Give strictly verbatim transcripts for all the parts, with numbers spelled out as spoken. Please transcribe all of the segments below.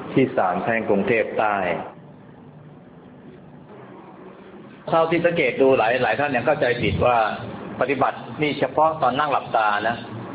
ที่ศาลแพ่งกรุงเทพใต้เท่าที่สังเกตดูหลายหลายท่านยังเข้าใจผิดว่าปฏิบัตินี่เฉพาะตอนนั่งหลับตานะ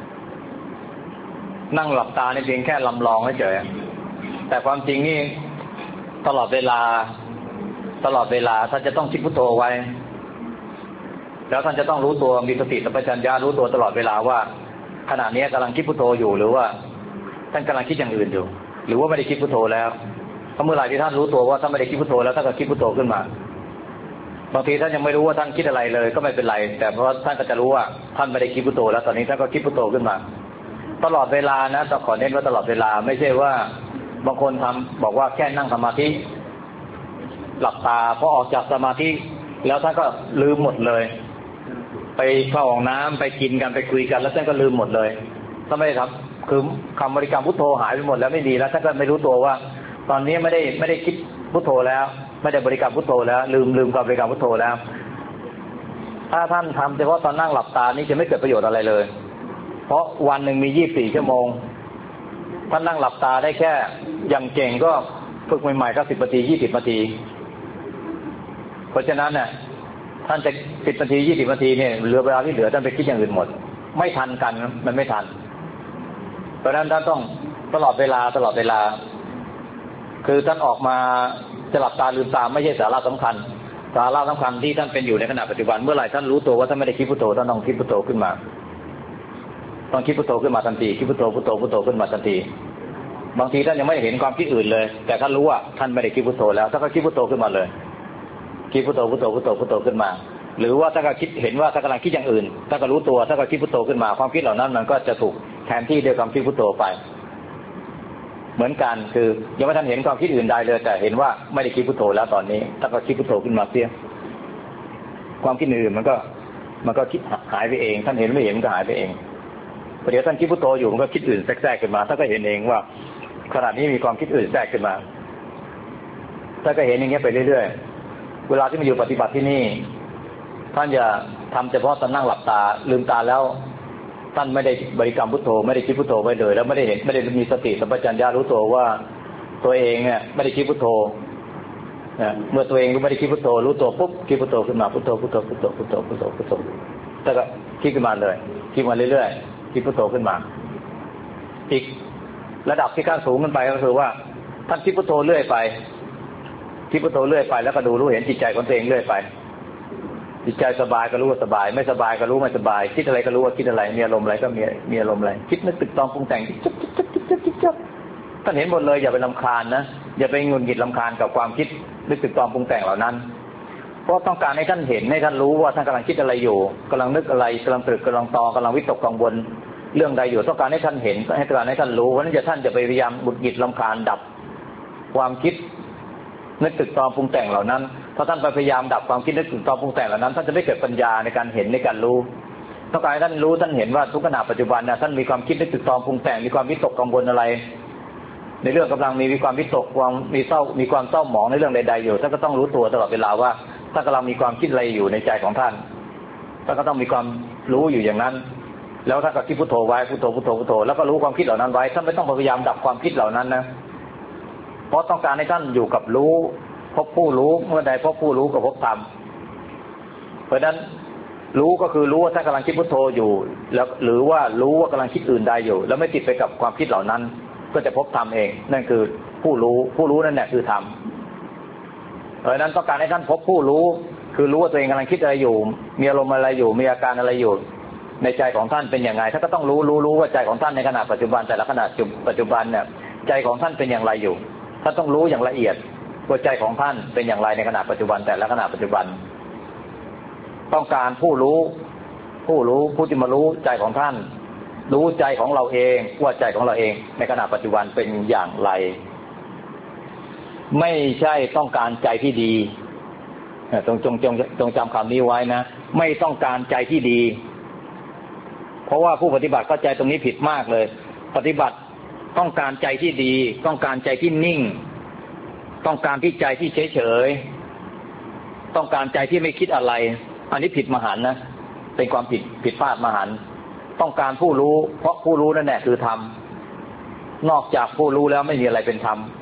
นั่งหลับตาในเพียงแค่ลำลองเฉยแต่ความจริงนี่ตลอดเวลาตลอดเวลาท่านจะต้องคิดพุทโธไว้แล้วท่านจะต้องรู้ตัวมีสติสัมปชัญญะรู้ตัวตลอดเวลาว่าขณะนี้กำลังคิดพุทโธอยู่หรือว่าท่านกำลังคิดอย่างอื่นอยู่หรือว่าไม่ได้คิดพุทโธแล้วเพราะเมื่อไหร่ที่ท่านรู้ตัวว่าท่านไม่ได้คิดพุทโธแล้วท่านก็คิดพุทโธขึ้นมาบางทีท่านยังไม่รู้ว่าท่านคิดอะไรเลยก็ไม่เป็นไรแต่เพราะท่านก็จะรู้ว่าท่านไม่ได้คิดพุทโธแล้วตอนนี้ท่านก็คิดพุทโธขึ้นมาตลอดเวลานะต้องขอเน้นว่าตลอดเวลาไม่ใช่ว่าบางคนทำบอกว่าแค่นั่งสมาธิหลับตาพอออกจากสมาธิแล้วท่านก็ลืมหมดเลยไปเข้าห้องน้ำไปกินกันไปคุยกันแล้วท่านก็ลืมหมดเลยท่านไม่ได้ทำคือคำบริกรรมพุทโธหายไปหมดแล้วไม่มีแล้วท่านก็ไม่รู้ตัวว่าตอนนี้ไม่ได้ไม่ได้คิดพุทโธแล้วไม่ได้บริกรรมพุทโธแล้วลืมลืมการบริกรรมพุทโธแล้วถ้าท่านทำเฉพาะตอนนั่งหลับตานี่จะไม่เกิดประโยชน์อะไรเลยเพราะวันหนึ่งมียี่สิบสี่ชั่วโมงท่านนั่งหลับตาได้แค่อย่างเก่งก็ฝึกใหม่ๆก็สิบนาทียี่สิบนาทีเพราะฉะนั้นเนี่ยท่านจะสิบนาทียี่สิบนาทีเนี่ยเหลือเวลาที่เหลือท่านไปคิดอย่างอื่นหมดไม่ทันกันมันไม่ทันเพราะฉะนั้นท่านต้องตลอดเวลาตลอดเวลาคือท่านออกมาจะหลับตาลืมตาไม่ใช่สาระสำคัญสาระสำคัญที่ท่านเป็นอยู่ในขณะปัจจุบันเมื่อไหร่ท่านรู้ตัวว่าท่านไม่ได้คิดพุทโธท่านต้องคิดพุทโธขึ้นมาต้องคิดพุทโธขึ้นมาทันทีคิดพุทโธพุทโธพุทโธขึ้นมาทันทีบางทีท่านยังไม่เห็นความคิดอื่นเลยแต่ท่านรู้ว่าท่านไม่ได้คิดพุทโธแล้วท่านก็คิดพุทโธขึ้นมาเลยคิดพุทโธพุทโธพุทโธพุทโธขึ้นมาหรือว่าถ้าก็คิดเห็นว่าถ้ากำลังคิดอย่างอื่นถ้าก็รู้ตัวถ้าก็คิดพุทโธขึ้นมาความคิดเหล่านั้นมันก็จะถูกแทนที่ด้วยความคิดพุทโธไปเหมือนกันคือยังไม่ทันเห็นความคิดอื่นใดเลยแต่เห็นว่าไม่ได้คิดพุทโธแล้วตอนนี้ถ้าก็คิดพุทโธขึ้นมาเสียความคิดอื่นมันก็มันก็คิดหายไปเองท่านเห็นไม่เห็นมันก็หายไปเองพอเดี๋ยวท่านคิดพุทโธอยู่มันก็คิดอื่นแทรกขึ้นมาท่านก็เห็นเองว่าขณะนี้มีความคิดอื่นแทรกขึ้นมาท่านก็เห็นอย่างเงี้ยไปเรื่อยๆเวลาที่มาอยู่ปฏิบัติที่นี่ท่านอย่าทำเฉพาะตอนนั่งหลับตาลืมตาแล้วท่านไม่ได้บริกรรมพุทโธไม่ได้คิดพุทโธไว้เลยแล้วไม่ได้เห็นไม่ได้มีสติสัมปชัญญะรู้ตัวว่าตัวเองเนี่ยไม่ได้คิดพุทโธเมื่อตัวเองไม่ได้คิดพุทโธรู้ตัวปุ๊บคิดพุทโธขึ้นมาพุทโธพุทโธพุทโธพุทโธพุทโธพุทโธแล้วก็คิดขึ้นมาเลยคิดมาเรื่อยๆคิดพุทโธขึ้นมาอีกระดับที่ขั้นสูงขึ้นไปก็คือว่าท่านคิดพุทโธเรื่อยไปคิดพุทโธเรื่อยไปแล้วก็ดูรู้เห็นจิตใจของตัวเองเรื่อยไปจิตใจสบายก็รู้ว่าสบายไม่สบายก็รู้ไม่สบายคิดอะไรก็รู้ว่าคิดอะไรมีอารมณ์อะไรก็มีมีอารมณ์อะไรคิดนึกตึกตองปรุงแต่งจิ๊บจิ๊บจิ๊บจิ๊บจิ๊บจิ๊บจิ๊บท่านเห็นหมดเลยอย่าไปรำคาญนะอย่าไปงุนงิดรำคาญกับความคิดนึกตึกตองปรุงแต่งเหล่านั้นเพราะต้องการให้ท่านเห็นให้ท่านรู้ว่าท่านกำลังคิดอะไรอยู่กำลังนึกอะไรกำลังตรึกกำลังตองกำลังวิตกกังวลเรื่องใดอยู่ต้องการให้ท่านเห็นให้ต้องการให้ท่านรู้เพราะนั้นจะท่านจะไปพยายามหงุดหงิดรำคาญดับความคิดนึกตึกตองปรุงแต่งเหล่านั้นถ้าท่านพยายามดับความคิดนึกถึงตอนปรุงแต่งเหล่านั้นท่านจะไม่เกิดปัญญาในการเห็นในการรู้ต้องการให้ท่านรู้ท่านเห็นว่าทุกขณะปัจจุบันนะท่านมีความคิดนึกถึงตอนปรุงแต่งมีความวิตกกังวลอะไรในเรื่องกำลังมีมีความวิตกความมีเศร้ามีความเศร้าหมองในเรื่องใดๆอยู่ท่านก็ต้องรู้ตัวตลอดเวลาว่าท่านกำลังมีความคิดอะไรอยู่ในใจของท่านท่านก็ต้องมีความรู้อยู่อย่างนั้นแล้วท่านก็คิดพุทโธไว้พุทโธพุทโธพุทโธแล้วก็รู้ความคิดเหล่านั้นไว้ท่านไม่ต้องพยายามดับความคิดเหล่านั้นนะเพราะต้องการให้ท่านอยู่กับรู้พบผู้รู้เมื่อใดพบผู้รู้ก็พบธรรมเพราะฉะนั้นรู้ก็คือรู้ว่าท่านกำลังคิดพุทโธอยู่แล้วหรือว่ารู้ว่ากำลังคิดอื่นใดอยู่แล้วไม่ติดไปกับความคิดเหล่านั้นก็จะพบธรรมเองนั่นคือผู้รู้ผู้รู้นั่นแหละคือธรรมเพราะฉะนั้นต้องการให้ท่านพบผู้รู้คือรู้ว่าตัวเองกำลังคิดอะไรอยู่มีอารมณ์อะไรอยู่มีอาการอะไรอยู่ในใจของท่านเป็นอย่างไรท่านก็ต้องรู้รู้รู้ว่าใจของท่านในขณะปัจจุบันแต่ละขณะปัจจุบันเนี่ยใจของท่านเป็นอย่างไรอยู่ท่านต้องรู้อย่างละเอียดว่าใจของท่านเป็นอย่างไรในขณะปัจจุบันแต่ละขณะปัจจุบันต้องการผู้รู้ผู้รู้ผู้ที่มารู้ใจของท่านรู้ใจของเราเองว่าใจของเราเองในขณะปัจจุบันเป็นอย่างไรไม่ใช่ต้องการใจที่ดีจงจงจงจงจำคำนี้ไว้นะไม่ต้องการใจที่ดีเพราะว่าผู้ปฏิบัติเข้าใจตรงนี้ผิดมากเลยปฏิบัติต้องการใจที่ดีต้องการใจที่นิ่งต้องการที่ใจที่เฉยๆต้องการใจที่ไม่คิดอะไรอันนี้ผิดมหันต์นะเป็นความผิดผิดพลาดมหันต์ต้องการผู้รู้เพราะผู้รู้นั่นแหละคือธรรมนอกจากผู้รู้แล้วไม่มีอะไรเป็นธรรม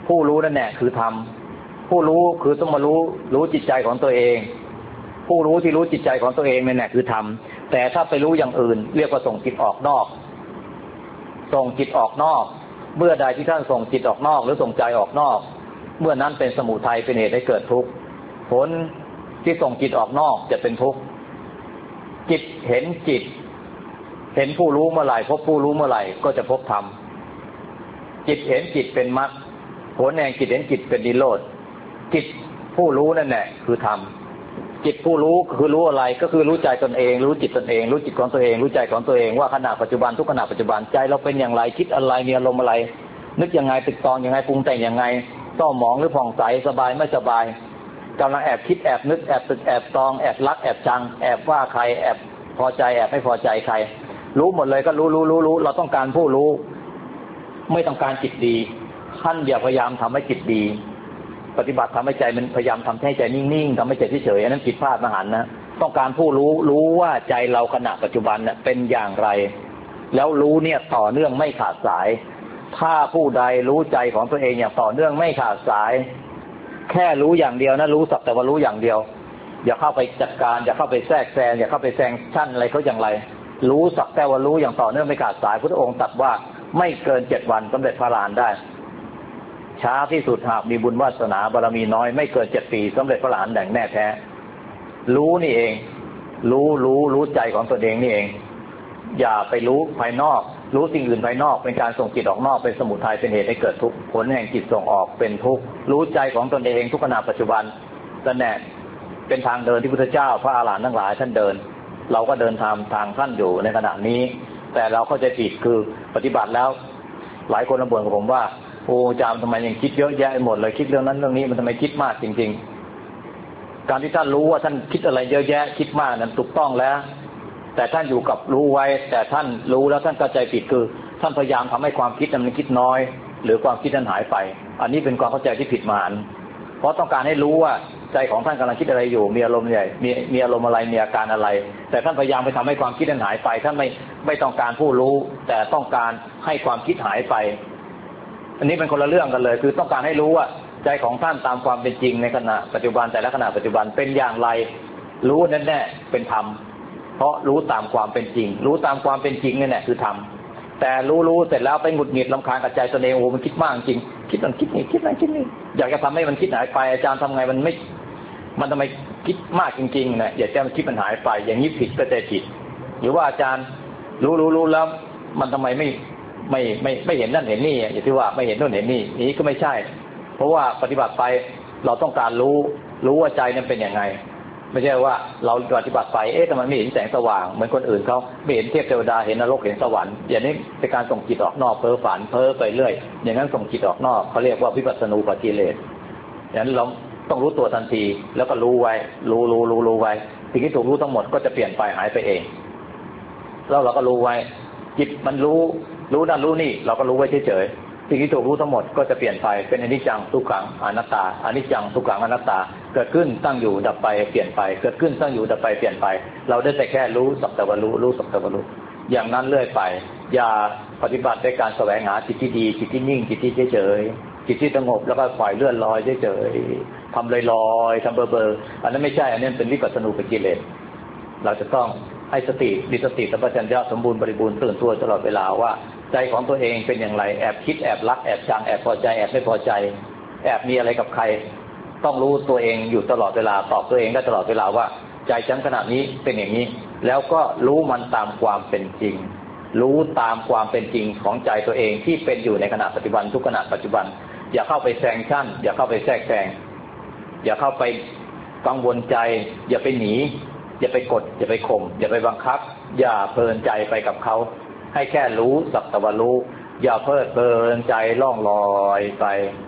ผู้รู้นั่นแหละคือธรรมผู้รู้คือต้องมารู้รู้จิตใจของตัวเองผู้รู้ที่รู้จิตใจของตัวเองนั่นแหละคือธรรมแต่ถ้าไปรู้อย่างอื่นเรียกว่าส่งจิตออกนอกส่งจิตออกนอกเมื่อใดที่ท่านส่งจิตออกนอกหรือส่งใจออกนอกเมื่อนั้นเป็นสมุทัยเป็นเหตุให้เกิดทุกข์ผลที่ส่งจิตออกนอกจะเป็นทุกข์จิตเห็นจิตเห็นผู้รู้เมื่อไหร่พบผู้รู้เมื่อไหร่ก็จะพบธรรมจิตเห็นจิตเป็นมรรคผลแห่งจิตเห็นจิตเป็นนิโรธจิตผู้รู้นั่นแหละคือธรรมจิตผู้รู้คือรู้อะไรก็คือรู้ใจตนเองรู้จิตตนเองรู้จิตของตัวเองรู้ใจของตัวเองว่าขณะปัจจุบันทุกขณะปัจจุบันใจเราเป็นอย่างไรคิดอะไรมีอารมณ์อะไรนึกยังไงตึกตองยังไงปรุงแต่งยังไงเศร้าหมองหรือผ่องใสสบายไม่สบายกำลังแอบคิดแอบนึกแอบตึกแอบตองแอบรักแอบชังแอบว่าใครแอบพอใจแอบไม่พอใจใครรู้หมดเลยก็รู้รู้รู้รู้เราต้องการผู้รู้ไม่ต้องการจิตดีท่านอย่าพยายามทำให้จิตดีปฏิบัติทำให้ใจมันพยายามทำให้ใจนิ่งๆทำให้ใจเฉยๆอันนั้นผิดพลาดมหันต์นะต้องการผู้รู้รู้ว่าใจเราขณะปัจจุบันเนี่ยเป็นอย่างไรแล้วรู้เนี่ยต่อเนื่องไม่ขาดสายถ้าผู้ใดรู้ใจของตัวเองอย่างต่อเนื่องไม่ขาดสายแค่รู้อย่างเดียวนะรู้สักแต่ว่ารู้อย่างเดียวอย่าเข้าไปจัดการอย่าเข้าไปแทรกแซงอย่าเข้าไปแซงชั่นอะไรเขาอย่างไรรู้สักแต่ว่ารู้อย่างต่อเนื่องไม่ขาดสายพระองค์ตรัสว่าไม่เกินเจ็ดวันสำเร็จพระอรหันต์ได้ช้าที่สุดหากมีบุญวาสนาบารมีน้อยไม่เกินเจ็ดปีสำเร็จพระอรหันต์อย่างแน่แท้รู้นี่เองรู้รู้รู้ใจของตัวเองนี่เองอย่าไปรู้ภายนอกรู้สิ่งอื่นภายนอกเป็นการส่งจิตออกนอกเป็นสมุทัยเป็นเหตุให้เกิดทุกข์ผลแห่งจิตส่งออกเป็นทุกข์รู้ใจของตนเองทุกขณะปัจจุบันนั่นแหละเป็นทางเดินที่พุทธเจ้าพระอรหันต์ทั้งหลายท่านเดินเราก็เดินทางทางท่านอยู่ในขณะนี้แต่เราเข้าใจผิดคือปฏิบัติแล้วหลายคนมาบ่นกับผมว่าโอ้อาจารย์ทำไมยังคิดเยอะแยะหมดเลยคิดเรื่องนั้นเรื่องนี้มันทำไมคิดมากจริงๆการที่ท่านรู้ว่าท่านคิดอะไรเยอะแยะคิดมากนั้นถูกต้องแล้วแต่ท่านอยู่กับรู้ไว้แต่ท่านรู้แล้วท่านเข้าใจผิดคือท่านพยายามทำให้ความคิดนั้นมันคิดน้อยหรือความคิดนั้นหายไปอันนี้เป็นความเข้าใจที่ผิดมหันต์เพราะต้องการให้รู้ว่าใจของท่านกำลังคิดอะไรอยู่มีอารมณ์ใหญ่มีมีอารมณ์อะไรมีอาการอะไรแต่ท่านพยายามไปทำให้ความคิดนั้นหายไปท่านไม่ไม่ต้องการผู้รู้แต่ต้องการให้ความคิดหายไปอันนี้เป็นคนละเรื่องกันเลยคือต้องการให้รู้ว่าใจของท่านตามความเป็นจริงในขณะปัจจุบันแต่ละขณะปัจจุบันเป็นอย่างไรรู้แน่แน่เป็นธรรมเพราะรู้ตามความเป็นจริงรู้ตามความเป็นจริงนี่แหละคือธรรมแต่รู้รู้เสร็จแล้วไปหงุดหงิดรำคาญกับใจตัวเองโอ้มันคิดมากจริงคิดนั่นคิดนี่คิดนั่นคิดนี่อยากจะทำให้มันคิดหายไปอาจารย์ทำไงมันไม่มันทำไมคิดมากจริงๆนะอยากจะมันคิดมันหายไปอย่างนี้ผิดก็ใจผิดหรือว่าอาจารย์รู้รู้รู้แล้วมันทำไมไม่ไม่ไม่ไม่เห็นนั่นเห็นนี่อย่างที่ว่าไม่เห็นนู่นเห็นนี่นี้ก็ไม่ใช่เพราะว่าปฏิบัติไปเราต้องการรู้รู้ว่าใจนั้นเป็นยังไงไม่ใช่ว่าเราปฏิบัติไปเอ๊ะทำไมไม่เห็นแสงสว่างเหมือนคนอื่นเขาไม่เห็นเทพเทวดาเห็นนรกเห็นสวรรค์อย่างนี้เป็นการส่งจิตออกนอกเพ้อฝันเพ้อไปเรื่อยอย่างนั้นส่งจิตออกนอกเขาเรียกว่าวิปัสสนูปกิเลสอย่างนั้นเราต้องรู้ตัวทันทีแล้วก็รู้ไว้รู้รู้รู้รู้ไว้สิ่งที่ถูกรู้ทั้งหมดก็จะเปลี่ยนไปหายไปเองแล้วเราก็รู้ไว้จิตมันรู้รู้นั่นรู้นี่เราก็รู้ไว้เฉยๆสิ่งที่ถูกรู้ทั้งหมดก็จะเปลี่ยนไปเป็นอนิจจังทุกขังอนัตตาอนิจจังทุกขังอนัตตาเกิดขึ้นตั้งอยู่ดับไปเปลี่ยนไปเกิดขึ้นตั้งอยู่ดับไปเปลี่ยนไปเราได้แต่แค่รู้สักแต่ว่ารู้รู้สักแต่ว่ารู้อย่างนั้นเรื่อยไปอย่าปฏิบัติด้วยการแสวงหาจิตที่ดีจิตที่นิ่งจิตที่เฉยๆจิตที่สงบแล้วก็ปล่อยเลื่อนลอยเฉยๆทำลอยๆทำเบอร์ๆอันนั้นไม่ใช่อันนี้เป็นวิปัสสนูปกิเลสเราจะต้องให้สติมีสติสัมปชัญญะสมบูรณ์บริบูรณ์ตื่นตัวตลอดเวลาว่าใจของตัวเองเป็นอย่างไรแอบคิดแอบรักแอบชังแอบพอใจแอบไม่พอใจแอบมีอะไรกับใครต้องรู้ตัวเองอยู่ตลอดเวลาตอบตัวเองได้ตลอดเวลาว่าใจฉันขณะนี้เป็นอย่างนี้แล้วก็รู้มันตามความเป็นจริงรู้ตามความเป็นจริงของใจตัวเองที่เป็นอยู่ในขณะปัจจุบันทุกขณะปัจจุบันอย่าเข้าไปแซงชั่นอย่าเข้าไปแทรกแซงอย่าเข้าไปกังวลใจอย่าไปหนีอย่าไปกดอย่าไปข่มอย่าไปบังคับอย่าเพลินใจไปกับเขาให้แค่รู้สักแต่ว่ารู้อย่าเพลิดเพลินใจล่องลอยไป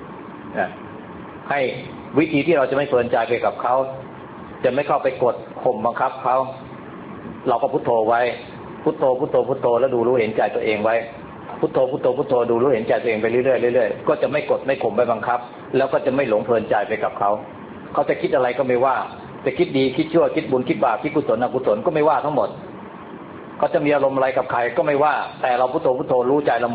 ให้วิธีที่เราจะไม่เพลินใจไปกับเขาจะไม่เข้าไปกดข่มบังคับเขาเราก็พุทโธไว้พุทโธพุทโธพุทโธแล้วดูรู้เห็นใจตัวเองไว้พุทโธพุทโธพุทโธดูรู้เห็นใจตัวเองไปเรื่อยๆเรื่อยๆก็จะไม่กดไม่ข่มไปบังคับแล้วก็จะไม่หลงเพลินใจไปกับเขาเขาจะคิดอะไรก็ไม่ว่าจะคิดดีคิดชั่วคิดบุญคิดบาปคิดกุศลอกุศลก็ไม่ว่าทั้งหมดเขาจะมีอารมณ์อะไรกับใครก็ไม่ว่าแต่เราพุทโธพุทโธรู้ใจเราหมด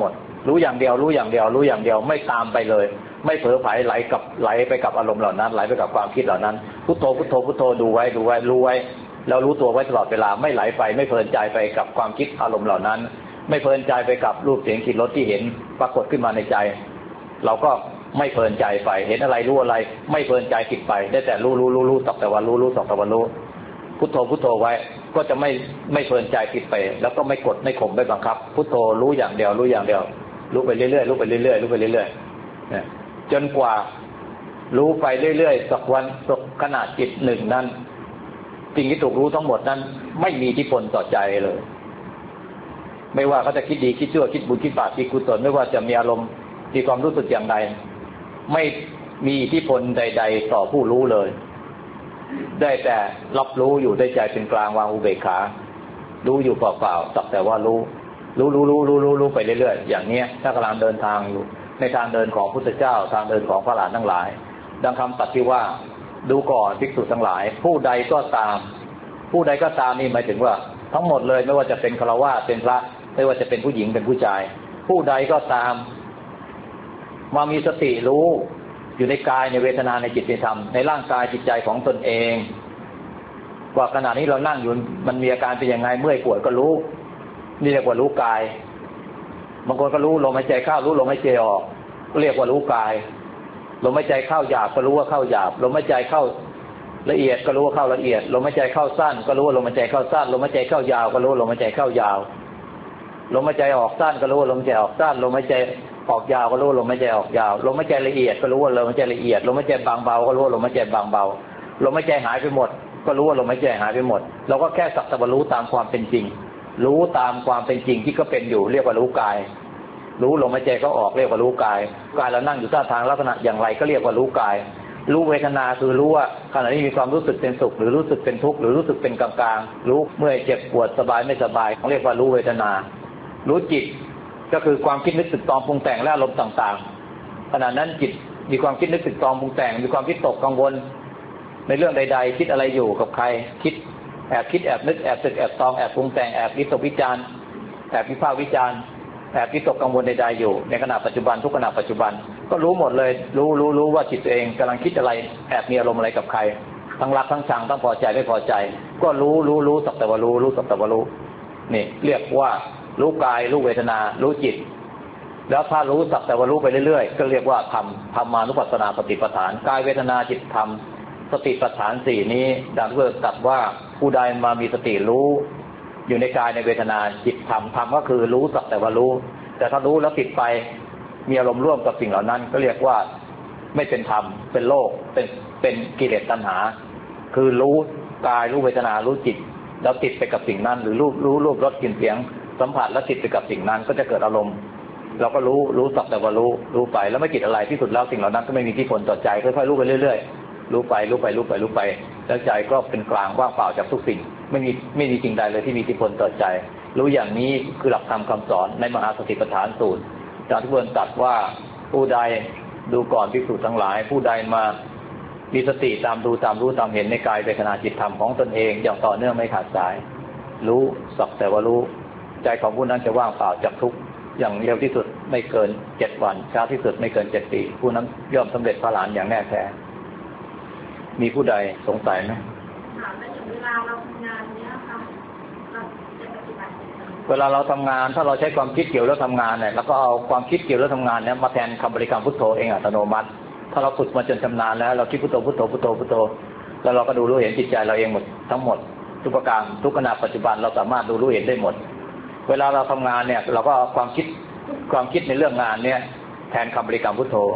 รู้อย่างเดียวรู้อย่างเดียวรู้อย่างเดียวไม่ตามไปเลยไม่เผลอไผลไหลกับไหลไปกับอารมณ์เหล่านั้นไหลไปกับความคิดเหล่านั้นพุทโธพุทโธพุทโธดูไว้ดูไว้รู้ไว้แล้วรู้ตัวไว้ตลอดเวลาไม่ไหลไปไม่เพลินใจไปกับความคิดอารมณ์เหล่านั้นไม่เพลินใจไปกับรูปเสียงกลิ่นรสที่เห็นปรากฏขึ้นมาในใจเราก็ไม่เพลินใจไปเห็นอะไรรู้อะไรไม่เพลินใจติดไปได้แต่รู้รู้รู้รู้สักแต่ว่ารู้รู้สักแต่ว่ารู้พุทโธพุทโธไว้ก็จะไม่ไม่เพลินใจติดไปแล้วก็ไม่กดไม่ข่มไม่บังคับพุทโธรู้อย่างเดียวรู้อย่างเดียวรู้ไปเรื่อยๆรู้ไปเรื่อยๆรู้ไปเรื่อยๆจนกว่ารู้ไปเรื่อยๆสักวันสักขณะจิตหนึ่งนั้นสิ่งที่ถูกรู้ทั้งหมดนั้นไม่มีอิทธิพลต่อใจเลยไม่ว่าเขาจะคิดดีคิดชั่วคิดบุญคิดบาปคิดกุศลไม่ว่าจะมีอารมณ์มีความรู้สึกอย่างใดไม่มีอิทธิพลใดๆต่อผู้รู้เลยได้แต่รับรู้อยู่ได้ใจเป็นกลางวางอุเบกขารู้อยู่เปล่าๆสักแต่ว่ารู้รู้รู้รู้รู้รู้รู้ไปเรื่อยๆอย่างนี้ถ้ากำลังเดินทางอยู่ในทางเดินของพุทธเจ้าทางเดินของพระอรหันต์ทั้งหลายดังคำตรัสที่ว่าดูก่อนภิกษุทั้งหลายผู้ใดก็ตามผู้ใดก็ตามนี่หมายถึงว่าทั้งหมดเลยไม่ว่าจะเป็นฆราวาสเป็นพระไม่ว่าจะเป็นผู้หญิงเป็นผู้ชายผู้ใดก็ตามมามีสติรู้อยู่ในกายในเวทนาในจิตในธรรมในร่างกายจิตใจของตนเองว่าขณะนี้เรานั่งอยู่มันมีอาการเป็นยังไงเมื่อยปวดก็รู้นี่เรียกว่ารู้กายบางคนก็รู้ลมหายใจเข้ารู้ลมหายใจออกก็เรียกว่ารู้กายลมหายใจเข้าหยาบก็รู้ว่าเข้าหยาบลมหายใจเข้าละเอียดก็รู้ว่าเข้าละเอียดลมหายใจเข้าสั้นก็รู้ว่าลมหายใจเข้าสั้นลมหายใจเข้ายาวก็รู้ว่าลมหายใจเข้ายาวลมหายใจออกสั้นก็รู้ว่าลมหายใจออกสั้นลมหายใจออกยาวก็รู้ว่าลมหายใจออกยาวลมหายใจละเอียดก็รู้ว่าลมหายใจละเอียดลมหายใจบางเบาก็รู้ว่าลมหายใจบางเบาลมหายใจหายไปหมดก็รู้ว่าลมหายใจหายไปหมดเราก็แค่สักแต่ว่ารู้ตามความเป็นจริงรู้ตามความเป็นจริงที่ก็เป็นอยู่เรียกว่ารู้กายรู้ลมหายใจก็ออกเรียกว่ารู้กายกายเรานั่งอยู่ท่าทางลักษณะอย่างไรก็เรียกว่ารู้กายรู้เวทนาคือรู้ว่าขณะนี้มีความรู้สึกเป็นสุขหรือรู้สึกเป็นทุกข์หรือรู้สึกเป็นกลางๆรู้เมื่อยเจ็บปวดสบายไม่สบายเขาเรียกว่ารู้เวทนารู้จิตก็คือความคิดนึกสึกตองปรุงแต่งและอารมณ์ต่างๆขณะนั้นจิตมีความคิดนึกสึกตองปรุงแต่งมีความคิดตกกังวลในเรื่องใดๆคิดอะไรอยู่กับใครคิดแอบคิดแอบนึกแอบสึกแอบตองแอบปรุงแต่งแอบวิตกวิจารแอบวิพากษ์วิจารแอบวิตกกังวลใดๆอยู่ในขณะปัจจุบันทุกขณะปัจจุบันก็รู้หมดเลยรู้รู้รู้ว่าจิตตัวเองกำลังคิดอะไรแอบมีอารมณ์อะไรกับใครทั้งรักทั้งชังทั้งพอใจไม่พอใจก็รู้รู้รู้สักแต่ว่ารู้รู้สักแต่ว่ารู้นี่เรียกว่ารู้กายรู้เวทนารู้จิตแล้วถ้ารู้สักแต่ว่ารู้ไปเรื่อยๆก็เรียกว่าธรรมธรรมานุปัสสนาสติปัฏฐานกายเวทนาจิตธรรมสติปัฏฐานสี่นี้ดังที่เราตรัสว่าผู้ใดมามีสติรู้อยู่ในกายในเวทนาจิตธรรมธรรมก็คือรู้สักแต่ว่ารู้แต่ถ้ารู้แล้วติดไปมีอารมณ์ร่วมกับสิ่งเหล่านั้นก็เรียกว่าไม่เป็นธรรมเป็นโลกเป็นเป็นกิเลสตัณหาคือรู้กายรู้เวทนารู้จิตแล้วติดไปกับสิ่งนั้นหรือรู้รู้รูปรสกลิ่นเสียงสัมผัสแล้วติดไปกับสิ่งนั้นก็จะเกิดอารมณ์เราก็รู้รู้สักแต่ว่ารู้รู้ไปแล้วไม่คิดอะไรที่สุดแล้วสิ่งเหล่านั้นก็ไม่มีอิทธิพลต่อใจค่อยๆรู้ไปเรื่อยๆรู้ไปรู้ไปรู้ไปรู้ไปแล้วใจก็เป็นกลางว่างเปล่าจากทุกสิ่งไม่มีไม่มีสิ่งใดเลยที่มีอิทธิพลต่อใจรู้อย่างนี้คือหลักธรรมคำสอนในมหาสติปัฏฐานสูตรจากที่พระองค์ตรัสว่าผู้ใดดูก่อนภิกษุทั้งหลายผู้ใดมามีสติตามดูตามรู้ตามเห็นในกายเวทนาจิตธรรมของตนเองอย่างต่อเนื่องไม่ขาดสายรู้สักแต่ว่ารู้ใจของผู้นั้นจะว่างเปล่าจากทุกข์อย่างเร็วที่สุดไม่เกินเจ็ดวันช้าที่สุดไม่เกินเจ็ดปีผู้นั้นย่อมสำเร็จพระอรหันต์อย่างแน่แท้มีผู้ใดสงสัยไหมเวลาเราทำงานเนี้ยค่ะเราจะปฏิบัติเวลาเราทำงานถ้าเราใช้ความคิดเกี่ยวแล้วทำงานเนี่ยแล้วก็เอาความคิดเกี่ยวแล้วทำงานเนี่ยมาแทนคำบริกรรมพุทโธเองอัตโนมัติถ้าเราฝึกมาจนชำนาญแล้วเราคิดพุทโธพุทโธพุทโธพุทโธแล้วเราก็ดูรู้เห็นจิตใจเราเองหมดทั้งหมดทุกประการทุกขณะปัจจุบันเราสามารถดูรู้เห็นได้หมดเวลาเราทำงานเนี่ยเราก็เอาความคิดความคิดในเรื่องงานเนี่ยแทนคำบริกรรมพุทโธ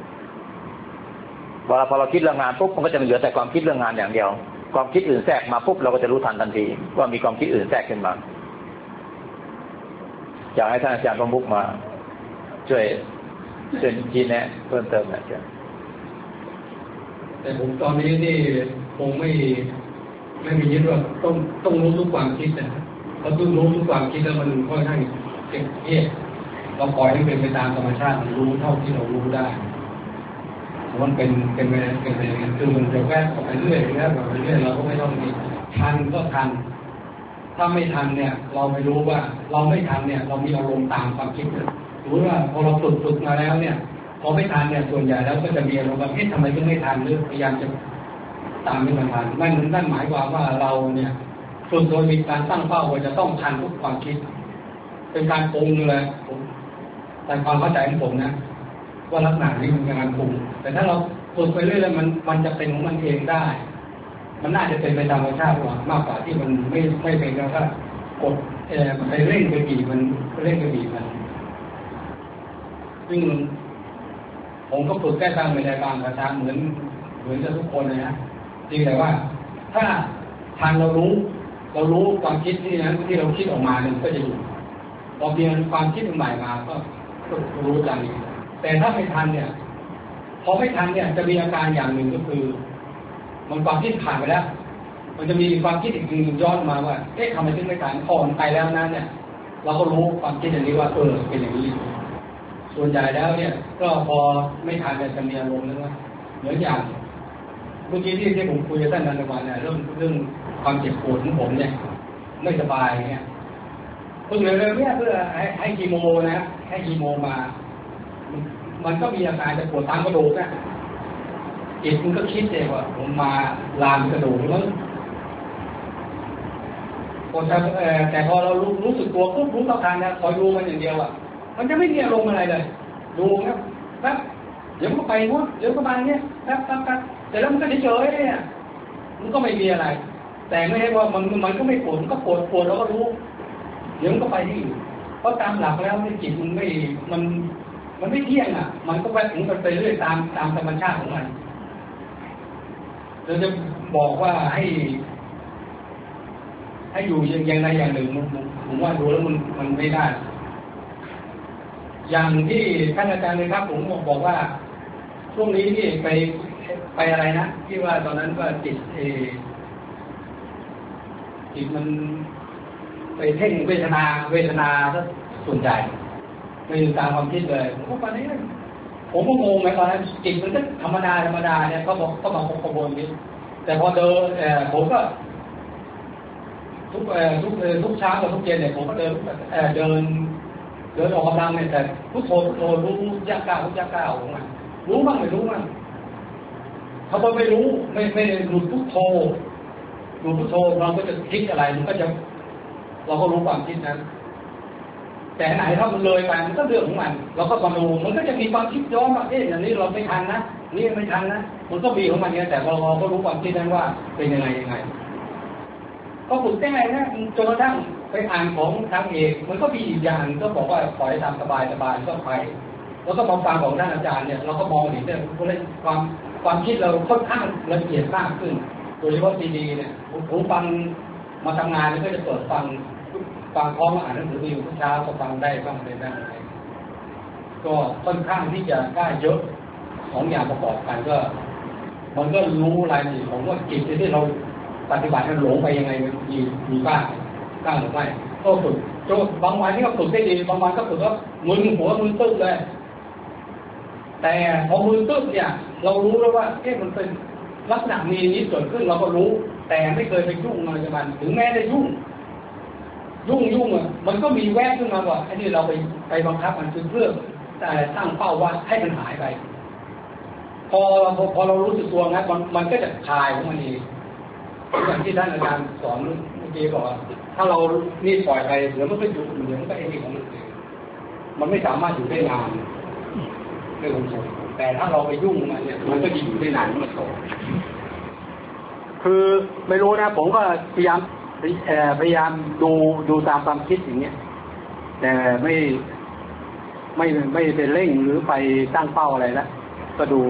เวลาพอเราคิดเรื่องงานปุ๊บมันก็จะเหลือแต่ความคิดเรื่องงานอย่างเดียวความคิดอื่นแทรกมาปุ๊บเราก็จะรู้ทันทันทีว่ามีความคิดอื่นแทรกขึ้นมาอยากให้ท่านอาจารย์ประมุขมาช่วยเชิญชี้แนะเพิ่มเติมหน่อยครับแต่ผมตอนนี้นี่คงไม่ไม่มียึดว่าต้องต้องรู้ทุกความคิดนะเพราะต้องรู้ทุกความคิดแล้วมันค่อนข้างเก็บเงียบเราปล่อยให้เป็นไปตามธรรมชาติรู้เท่าที่เรารู้ได้มันเป็นเป็นไปเป็นไปคือมันจะแวบไปเรื่อยแวบไปเรื่อยเราก็ไม่ต้องมีทันก็ทันถ้าไม่ทันเนี่ยเราไม่รู้ว่าเราไม่ทันเนี่ยเรามีอารมณ์ตามความคิดรู้ว่าพอเราฝึกฝึกมาแล้วเนี่ยพอไม่ทันเนี่ยส่วนใหญ่แล้วก็จะมีอารมณ์ว่าเอ๊ะทำไมถึงไม่ทันหรือพยายามจะตามไม่ทันนั่นนั่นหมายความว่าเราเนี่ยฝึกโดยมีการตั้งเป้าว่าจะต้องทันทุกความคิดเป็นการปรุงเลยผมแต่ความเข้าใจของผมนะว่าลักษณะนี้มันเป็นการปรุงแต่ถ้าเราฝึกไปเรื่อยๆมันมันจะเป็นของมันเองได้มันน่าจะเป็นไปตามธรรมชาติกว่ามากกว่าที่มันไม่ไม่เป็นแล้วก็กดเอ่อไปเร่งไปบีบมันเร่งไปบีบมันซึ่งผมก็ฝึกแก้ตามไปในบางกระทำเหมือนเหมือนจะทุกคนเลยนะจริงแต่ว่าถ้าทางเรารู้เรารู้ความคิดที่นั้นที่เราคิดออกมาเนี่ยก็จะอยู่พอเปลี่ยนความคิดใหม่มาก็รู้จังแต่ถ้าไม่ทันเนี่ยพอไม่ทันเนี่ยจะมีอาการอย่างหนึ่งก็คือมันความคิดผ่านไปแล้วมันจะมีความคิดอีกหนึ่งย้อนมาว่าเอ๊ะทำไมถึงไม่ทันพอมันไปแล้วนะเนี่ยเราก็รู้ความคิดอย่างนี้ว่าเออเป็นอย่างนี้ส่วนใหญ่แล้วเนี่ยก็พอไม่ทันเนี่ยจะมีอารมณ์นึกว่าเหมือนอย่างเมื่อกี้ที่ที่ผมคุยกับท่านนันทวันเนี่ยเรื่องเรื่องความเจ็บปวดของผมเนี่ยไม่สบายเนี่ยเพิ่งเลยเนี่ยเพื่อให้ให้คีโมนะให้คีโมมามันก็มีอาการจะปวดตามกระดูกนะจิตมันก็คิดเองว่าผมมาลามกระดูกมั้งแต่พอเรารู้รู้สึกตัวปุ๊บรู้ต่อการนะคอยดูมันอย่างเดียวอ่ะมันจะไม่มีอารมณ์อะไรเลยดูครับครับเดี๋ยวก็ไปนู้นเดี๋ยวก็มาเนี่ยครับครับครับแต่แล้วมันก็เฉยๆเนี่ยมันก็ไม่มีอะไรแต่ไม่ใช่ว่ามันมันก็ไม่ปวดมันก็ปวดปวดเราก็รู้เดี๋ยวมันก็ไปที่อื่นเพราะตามหลักแล้วจิตมันไม่มันมันไม่เที่ยงอ่ะมันก็ไปถึงไปเรื่อยตามตามธรรมชาติของมันเราจะบอกว่าให้ให้อยู่อย่างใดอย่างหนึ่งผมว่าดูแล้วมันมันไม่ได้อย่างที่ท่านอาจารย์เลยครับผมบอกว่าช่วงนี้ที่ไปไปอะไรนะที่ว่าตอนนั้นว่าจิตเอจิตมันไปเพ่งเวทนาเวทนาก็ส่วนใหญ่ไม่อยู่ตามความคิดเลยผมก็ตอนนี้ผมก็งงไหมตอนนั้นจิตมันก็ธรรมดาธรรมดาเนี่ยก็บอกก็มาขบวนนี้แต่พอเดินเออผมก็ทุกเออทุกเออทุกเช้ากับทุกเย็นเนี่ยผมก็เดินเออเดินเดินออกกำลังเนี่ยแต่พุทโธพุทโธรู้ยากก้าวยากก้าวของมันรู้บ้างไม่รู้บ้างถ้าเราไม่รู้ไม่ไม่หลุดพุทโธหลุดพุทโธเราก็จะคิดอะไรมันก็จะเราก็รู้ความคิดนั้นแต่ไหนถ้ามันเลยไปมันก็เรื่องของมันเราก็มาดูมันก็จะมีความคิดย้อนว่าเอ๊ะอย่างนี้เราไม่ทันนะนี่ไม่ทันนะมันก็มีของมันเนี่ยแต่เราเราก็รู้ความคิดนั้นว่าเป็นยังไงยังไงก็ฝึกได้ไงนะจนกระทั่งไปอ่านของทางเอกมันก็มีอีกอย่างก็บอกว่าปล่อยตามสบายสบายก็ไปแล้วก็มาฟังของท่านอาจารย์เนี่ยเราก็มองเห็นเนี่ยความความคิดเราค่อนข้างละเอียดมากขึ้นโดยเฉพาะซีดีเนี่ยผมฟังมาทำงานก็จะเปิดฟังฟังพร้อมอ่านหนังสือพิมพ์ทุกเช้าก็ฟังได้บ้างเป็นได้อะไรก็ค่อนข้างที่จะได้เยอะของอย่างประกอบกันก็มันก็รู้รายละเอียดของว่าจิตที่เราปฏิบัติมันหลงไปยังไงมีมีบ้างบ้างหรือไม่ก็ฝึกจนบางวันนี่ก็ฝึกได้ดีบางวันก็ฝึกว่ามึนหัวมึนตึ๊บเลยแต่พอมึนตึ๊บเนี่ยเรารู้แล้วว่าเอ๊ะมันเป็นลักษณะมีนี้เกิดขึ้นเราก็รู้แต่ไม่เคยไปยุ่งอะไรกับมันถึงแม้ได้ยุ่งยุ่งยุ่งอ่ะมันก็มีแวบขึ้นมาว่าไอ้นี่เราไปไปบังคับมันคือเพื่อแต่ตั้งเป้าว่าให้มันหายไปพอพอพอเรารู้สึกตัวนะมันมันก็จะคลายของมันเองอย่างที่ท่านอาจารย์สอนเมื่อกี้บอกว่าถ้าเรานี่ปล่อยไปเดี๋ยวมันก็อยู่เดี๋ยวมันก็เองของมันเองมันไม่สามารถอยู่ได้นานเรื่องของมันแต่ถ้าเราไปยุ่งมันเนี่ยมันก็จะอยู่ได้นานมันโตคือไม่รู้นะผมก็พยายามพยายามดูดูตามความคิดอย่างเงี้ยแต่ไม่ไม่ไม่ไปเร่งหรือไปตั้งเป้าอะไรแล้วก็ดู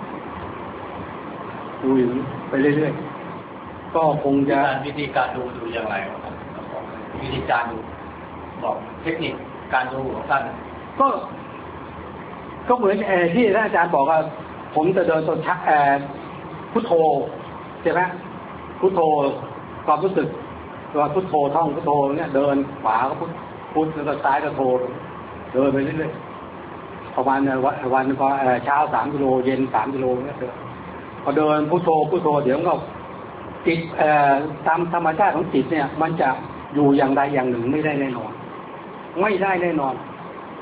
ดูอยู่ไปเรื่อยๆก็คงจะวิธีการดูดูอย่างไรครับวิธีการดูบอกเทคนิคการดูของท่านก็ก็เหมือนที่ท่านอาจารย์บอกว่าผมจะเดินตัวชักพุทโธใช่ไหมพุทโธความรู้สึกว่าพุทโธท่องพุทโธเนี่ยเดินขวาก็พุทพุทแล้วก็ซ้ายก็โธเดินไปเรื่อยๆประมาณวันวันก็เช้าสามกิโลเย็นสามกิโลเนี่ยเดินพอเดินพุทโธพุทโธเดี๋ยวก็จิตตามธรรมชาติของจิตเนี่ยมันจะอยู่อย่างใดอย่างหนึ่งไม่ได้แน่นอนไม่ได้แน่นอน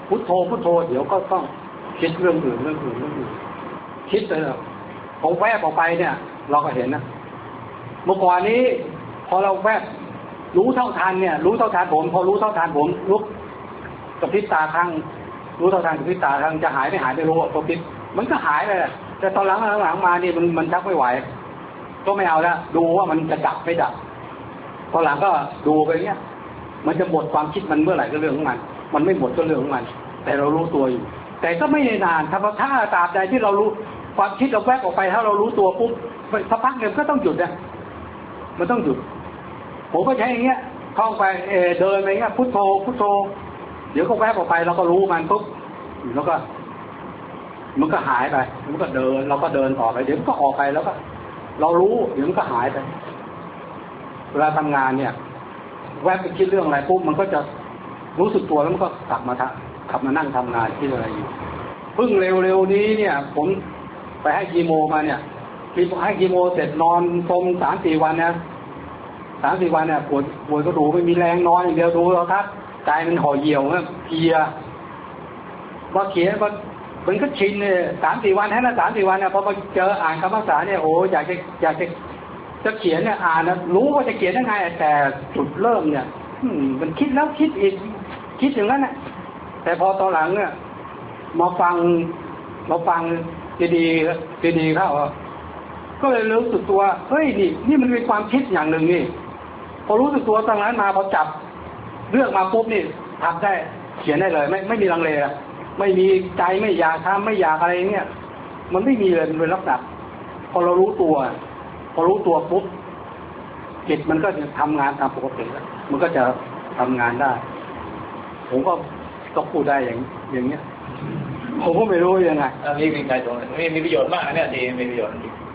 พุทโธพุทโธเดี๋ยวก็ต้องคิดเรื่องอื่นเรื่องอื่นเรื่องอื่นคิดเลยผมแวบออกไปเนี่ยเราก็เห็นนะเมื่อก่อนนี้พอเราแวบรู้เท่าทันเนี่ยรู้เท่าทันผมพอรู้เท่าทันผมลุกกระพริบตาครั้งรู้เท่าทันกระพริบตาครั้งจะหายไม่หายไม่รู้กระพริบมันก็หายไปแหละแต่ตอนหลังหลังมานี่มันมันชักไม่ไหวก็ไม่เอาแล้วดูว่ามันจะดับไม่ดับตอนหลังก็ดูไปเนี้ยมันจะหมดความคิดมันเมื่อไหร่ก็เรื่องของมันมันไม่หมดก็เรื่องของมันแต่เรารู้ตัวอยู่แต่ก็ไม่นานถ้าถ้าตราบใดที่เรารู้ความคิดเราแวบออกไปถ้าเรารู้ตัวปุ๊บสักพักหนึ่งก็ต้องหยุดนะมันต้องหยุดผมก็ใช้อย่างเงี้ยท่องไปเออเดินไปเงี้ยพุทโธพุทโธเดี๋ยวก็แวบออกไปเราก็รู้มันปุ๊บแล้วก็มันก็หายไปมันก็เดินเราก็เดินต่อไปเดี๋ยวมันก็ออกไปแล้วก็เรารู้เดี๋ยวมันก็หายไปเวลาทำงานเนี่ยแวบไปคิดเรื่องอะไรปุ๊บมันก็จะรู้สึกตัวแล้วมันก็กลับมาทำกลับมานั่งทำงานที่อะไรอยู่เพิ่งเร็วๆนี้เนี่ยผมไปให้คีโมมาเนี่ยให้คีโมเสร็จนอนตรงสามสี่วันนะสามสี่วันเนี่ยปวดปวดกระดูกไม่มีแรงนอนอย่างเดียวดูแล้วครับใจมันห่อเหี่ยวนะเพลียว่าเขียนว่ามันก็ชินเนี่ยสามสี่วันให้ละสามสี่วันเนี่ยพอมาเจออ่านคำภาษาเนี่ยโอ้อยากจะอยากจะจะเขียนเนี่ยอ่านนะรู้ว่าจะเขียนยังไงแต่จุดเริ่มเนี่ยมันคิดแล้วคิดอีกคิดอย่างนั้นนะแต่พอตอนหลังเนี่ยมาฟังมาฟังดีๆดีๆเข้าก็เลยรู้สึกตัวเฮ้ยนี่นี่มันเป็นความคิดอย่างหนึ่งนี่พอรู้สึกตัวตอนนั้นมาพอจับเรื่องมาปุ๊บนี่ทำได้เขียนได้เลยไม่ไม่มีลังเลไม่มีใจไม่อยากทำไม่อยากอะไรเงี้ยมันไม่มีเลยเป็นลักษณะพอเรารู้ตัวพอรู้ตัวปุ๊บจิตมันก็จะทำงานตามปกติแล้วมันก็จะทำงานได้ผมก็ต้องพูดได้อย่างอย่างเงี้ยผมก็ไม่รู้ยังไงอันนี้มีใจตรงนี้มีประโยชน์มากเนี่ยดีมีประโยชน์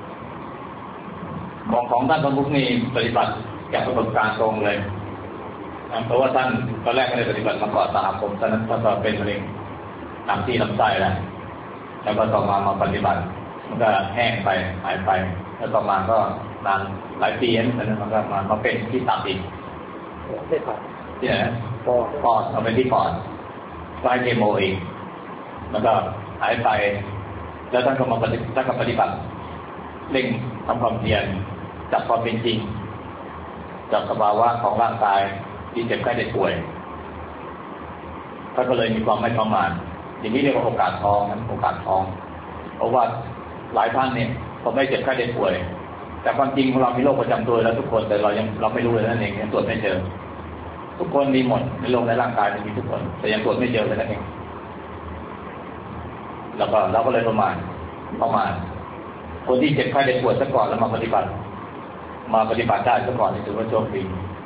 ของของท่านสมภพนี่ปฏิบัติจากประสบการณ์ตรงเลยเพราะว่าท่านตอนแรกไม่ได้ปฏิบัติมาก่อนตามผมตอนนั้นท่านก็เป็นมะเร็งตามที่ลำไส้แล้วแล้วก็ต่อมามาปฏิบัติมันก็แห้งไปหายไปแล้วต่อมาก็นานหลายปีนั้นมันก็มามาเป็นที่ตับอีกไม่ผ่านที่ไหนปอดปอดเอาเป็นที่ปอดไฟเคโมอีกแล้วก็หายไปแล้วท่านก็มาปฏิท่านก็ปฏิบัติเร่งทำความเพียรจับความเป็นจริงจับสภาวะของร่างกายที่เจ็บไข้ได้ป่วยท่านก็เลยมีความไม่ประมาทอย่างนี้เรียกว่าโอกาสทองโอกาสทองเพราะว่าหลายท่านเนี่ยพอไม่เจ็บไข้ได้ป่วยแต่ความจริงของเรามีโรคประจำตัวแล้วทุกคนแต่เรายังเราไม่รู้เลยนั่นเองยังตรวจไม่เจอทุกคนมีหมดในโรคในร่างกายมีทุกคนแต่ยังตรวจไม่เจอเลยนั่นเองแล้วก็เราก็เลยประมาณประมาณคนที่เจ็บไข้ได้ป่วยซะก่อนแล้วมาปฏิบัติมาปฏิบัติได้ซะก่อนนี่ถือว่าโชคดี